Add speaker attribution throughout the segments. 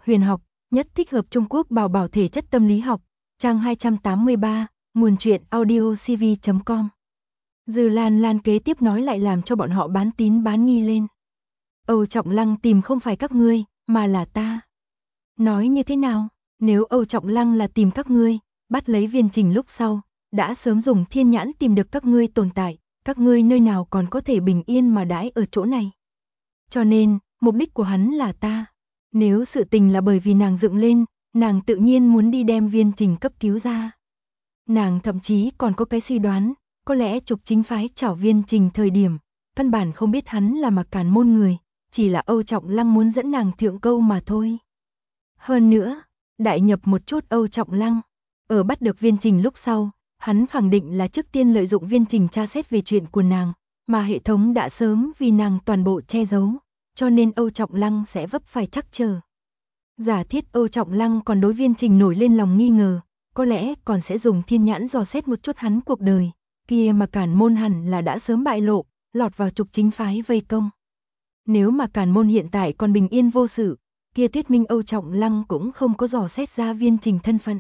Speaker 1: huyền học, nhất thích hợp Trung Quốc bảo bảo thể chất tâm lý học, trang 283, nguồn truyện audiocv.com. Dư Lan Lan kế tiếp nói lại làm cho bọn họ bán tín bán nghi lên. Âu Trọng Lăng tìm không phải các ngươi, mà là ta. Nói như thế nào? Nếu Âu Trọng Lăng là tìm các ngươi, bắt lấy Viên Trình lúc sau, đã sớm dùng thiên nhãn tìm được các ngươi tồn tại, các ngươi nơi nào còn có thể bình yên mà đãi ở chỗ này. Cho nên, mục đích của hắn là ta. Nếu sự tình là bởi vì nàng dựng lên, nàng tự nhiên muốn đi đem Viên Trình cấp cứu ra. Nàng thậm chí còn có cái suy đoán, có lẽ Trục Chính phái chảo Viên Trình thời điểm, căn bản không biết hắn là Mạc Càn Môn người, chỉ là Âu Trọng Lăng muốn dẫn nàng thượng câu mà thôi. Hơn nữa, đại nhập một chút Âu Trọng Lăng, ở bắt được Viên Trình lúc sau, hắn khẳng định là trước tiên lợi dụng Viên Trình tra xét về chuyện của nàng, mà hệ thống đã sớm vì nàng toàn bộ che giấu, cho nên Âu Trọng Lăng sẽ vấp phải trắc trở. Giả thiết Âu Trọng Lăng còn đối Viên Trình nổi lên lòng nghi ngờ, có lẽ còn sẽ dùng thiên nhãn dò xét một chút hắn cuộc đời, kia mà Càn Môn hẳn là đã sớm bại lộ, lọt vào Trục Chính phái vây công. Nếu mà Càn Môn hiện tại còn bình yên vô sự, kia thuyết minh Âu Trọng Lăng cũng không có dò xét ra Viên Trình thân phận.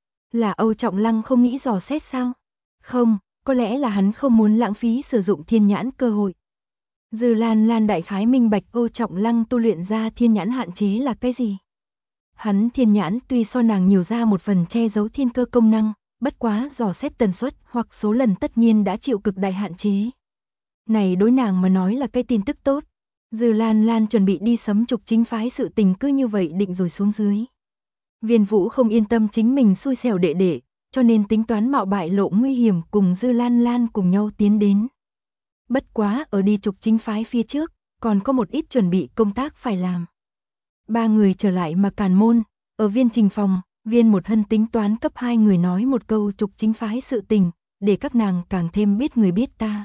Speaker 1: Là Âu Trọng Lăng không nghĩ dò xét sao? Không, có lẽ là hắn không muốn lãng phí sử dụng thiên nhãn cơ hội. Dư Lan Lan đại khái minh bạch Âu Trọng Lăng tu luyện ra thiên nhãn hạn chế là cái gì? Hắn thiên nhãn tuy so nàng nhiều ra một phần che giấu thiên cơ công năng, bất quá dò xét tần suất hoặc số lần tất nhiên đã chịu cực đại hạn chế. Này đối nàng mà nói là cái tin tức tốt. Dư Lan Lan chuẩn bị đi sấm Trục Chính phái sự tình cứ như vậy định rồi xuống dưới. Viên Vũ không yên tâm chính mình xui xẻo đệ đệ, cho nên tính toán mạo bại lộ nguy hiểm cùng Dư Lan Lan cùng nhau tiến đến. Bất quá ở đi Trục Chính phái phía trước, còn có một ít chuẩn bị công tác phải làm. Ba người trở lại Mạc Càn Môn, ở Viên Trình phòng, Viên Một Hân tính toán cấp hai người nói một câu Trục Chính phái sự tình, để các nàng càng thêm biết người biết ta.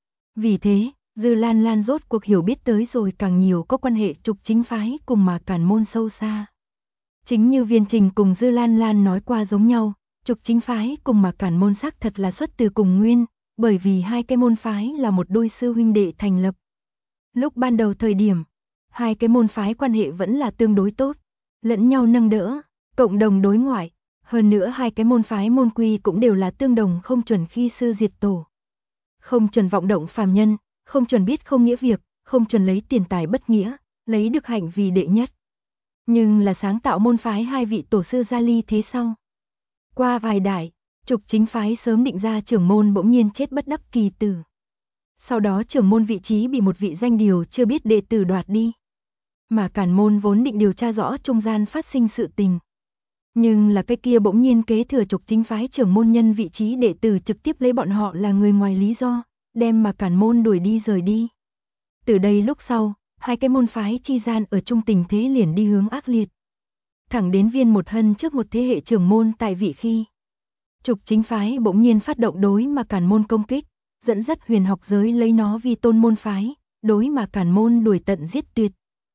Speaker 1: Vì thế, Dư Lan Lan rốt cuộc hiểu biết tới rồi càng nhiều có quan hệ Trục Chính phái cùng Mạc Càn Môn sâu xa. Chính như Viên Trình cùng Dư Lan Lan nói qua giống nhau, Trục Chính phái cùng Mạc Càn Môn xác thật là xuất từ cùng nguyên, bởi vì hai cái môn phái là một đôi sư huynh đệ thành lập. Lúc ban đầu thời điểm, hai cái môn phái quan hệ vẫn là tương đối tốt, lẫn nhau nâng đỡ, cộng đồng đối ngoại, hơn nữa hai cái môn phái môn quy cũng đều là tương đồng không chuẩn khi sư diệt tổ. Không chuẩn vọng động phàm nhân, không chuẩn biết không nghĩa việc, không chuẩn lấy tiền tài bất nghĩa, lấy được hạnh vì đệ nhất. Nhưng là sáng tạo môn phái hai vị tổ sư gia ly thế sau. Qua vài đại, Trục Chính phái sớm định ra trưởng môn bỗng nhiên chết bất đắc kỳ tử. Sau đó trưởng môn vị trí bị một vị danh điều chưa biết đệ tử đoạt đi. Mà Càn Môn vốn định điều tra rõ trung gian phát sinh sự tình. Nhưng là cái kia bỗng nhiên kế thừa Trục Chính phái trưởng môn nhân vị trí đệ tử trực tiếp lấy bọn họ là người ngoài lý do, đem mà Càn Môn đuổi đi rời đi. Từ đây lúc sau, hai cái môn phái chi gian ở chung tình thế liền đi hướng ác liệt. Thẳng đến Viên Một Hân trước một thế hệ trưởng môn tại vị khi. Trục Chính phái bỗng nhiên phát động đối mà Càn Môn công kích, dẫn dắt huyền học giới lấy nó vì tôn môn phái, đối mà Càn Môn đuổi tận giết tuyệt.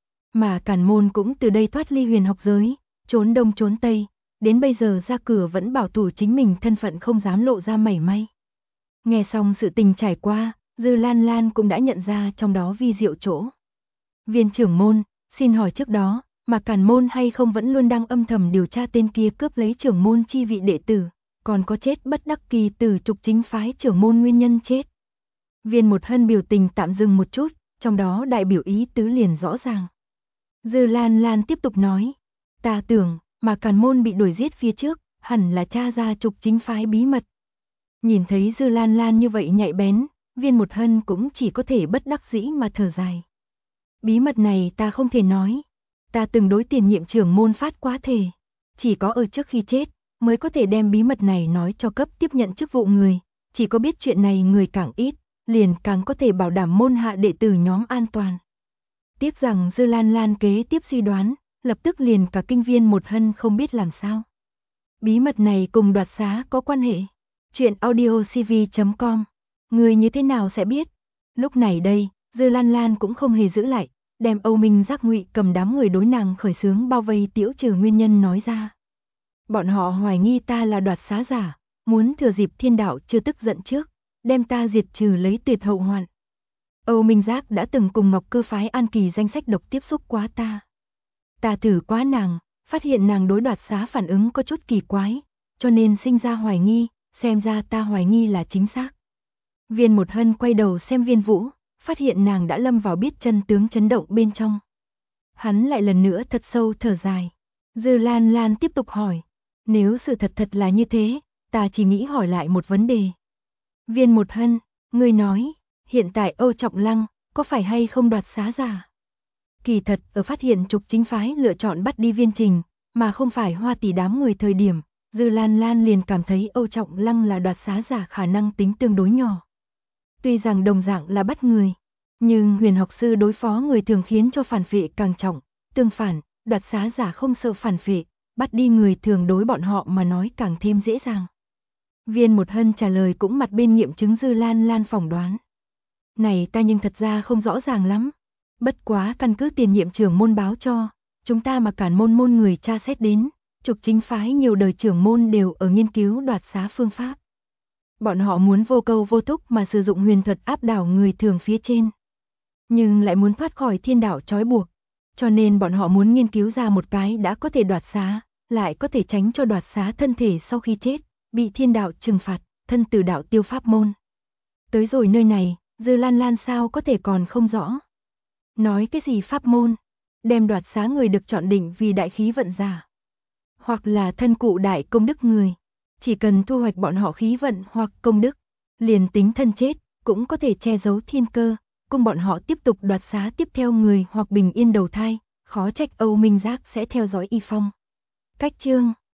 Speaker 1: Mà Càn Môn cũng từ đây thoát ly huyền học giới, trốn đông trốn tây, đến bây giờ ra cửa vẫn bảo thủ chính mình thân phận không dám lộ ra mảy may. Nghe xong sự tình trải qua, Dư Lan Lan cũng đã nhận ra trong đó vi diệu chỗ. Viên trưởng môn, xin hỏi trước đó, mà Càn Môn hay không vẫn luôn đang âm thầm điều tra tên kia cướp lấy trưởng môn chi vị đệ tử, còn có chết bất đắc kỳ tử Trục Chính phái trưởng môn nguyên nhân chết. Viên Một Hân biểu tình tạm dừng một chút, trong đó đại biểu ý tứ liền rõ ràng. Dư Lan Lan tiếp tục nói, ta tưởng, mà Càn Môn bị đuổi giết phía trước, hẳn là tra ra Trục Chính phái bí mật. Nhìn thấy Dư Lan Lan như vậy nhạy bén, Viên Một Hân cũng chỉ có thể bất đắc dĩ mà thở dài. Bí mật này ta không thể nói, ta từng đối tiền nhiệm trưởng môn phát quá thề, chỉ có ở trước khi chết, mới có thể đem bí mật này nói cho cấp tiếp nhận chức vụ người, chỉ có biết chuyện này người càng ít, liền càng có thể bảo đảm môn hạ đệ tử nhóm an toàn. Tiếc rằng Dư Lan Lan kế tiếp suy đoán, lập tức liền cả kinh Viên Một Hân không biết làm sao. Bí mật này cùng đoạt xá có quan hệ. Chuyện audiocv.com. Người như thế nào sẽ biết? Lúc này đây, Dư Lan Lan cũng không hề giữ lại, đem Âu Minh Giác Ngụy cầm đám người đối nàng khởi xướng bao vây tiễu trừ nguyên nhân nói ra. Bọn họ hoài nghi ta là đoạt xá giả, muốn thừa dịp thiên đạo chưa tức giận trước, đem ta diệt trừ lấy tuyệt hậu hoạn. Âu Minh Giác đã từng cùng Ngọc Cơ phái An Kỳ danh sách độc tiếp xúc quá ta. Ta thử quá nàng, phát hiện nàng đối đoạt xá phản ứng có chút kỳ quái, cho nên sinh ra hoài nghi, xem ra ta hoài nghi là chính xác. Viên Một Hân quay đầu xem Viên Vũ, phát hiện nàng đã lâm vào biết chân tướng chấn động bên trong. Hắn lại lần nữa thật sâu thở dài. Dư Lan Lan tiếp tục hỏi, nếu sự thật là như thế, ta chỉ nghĩ hỏi lại một vấn đề. Viên Một Hân, ngươi nói, hiện tại Âu Trọng Lăng, có phải hay không đoạt xá giả? Kỳ thật, ở phát hiện trục chính phái lựa chọn bắt đi Viên Trình, mà không phải Hoa Tỷ đám người thời điểm, Dư Lan Lan liền cảm thấy Âu Trọng Lăng là đoạt xá giả khả năng tính tương đối nhỏ. Tuy rằng đồng dạng là bắt người, nhưng Huyền học sư đối phó người thường khiến cho phản phệ càng trọng, tương phản, đoạt xá giả không sợ phản phệ, bắt đi người thường đối bọn họ mà nói càng thêm dễ dàng. Viên Một Hân trả lời cũng mặt bên nghiệm chứng Dư Lan Lan phỏng đoán. Này ta nhưng thật ra không rõ ràng lắm. Bất quá căn cứ tiền nhiệm trưởng môn báo cho, chúng ta mà cản môn người tra xét đến, trục chính phái nhiều đời trưởng môn đều ở nghiên cứu đoạt xá phương pháp. Bọn họ muốn vô câu vô thúc mà sử dụng huyền thuật áp đảo người thường phía trên. Nhưng lại muốn thoát khỏi thiên đạo trói buộc. Cho nên bọn họ muốn nghiên cứu ra một cái đã có thể đoạt xá, lại có thể tránh cho đoạt xá thân thể sau khi chết, bị thiên đạo trừng phạt, thân tử đạo tiêu pháp môn. Tới rồi nơi này, Dư Lan Lan sao có thể còn không rõ. Nói cái gì pháp môn, đem đoạt xá người được chọn định vì đại khí vận giả. Hoặc là thân cụ đại công đức người, chỉ cần thu hoạch bọn họ khí vận hoặc công đức, liền tính thân chết, cũng có thể che giấu thiên cơ, cùng bọn họ tiếp tục đoạt xá tiếp theo người hoặc bình yên đầu thai, khó trách Âu Minh Giác sẽ theo dõi y phong. Cách chương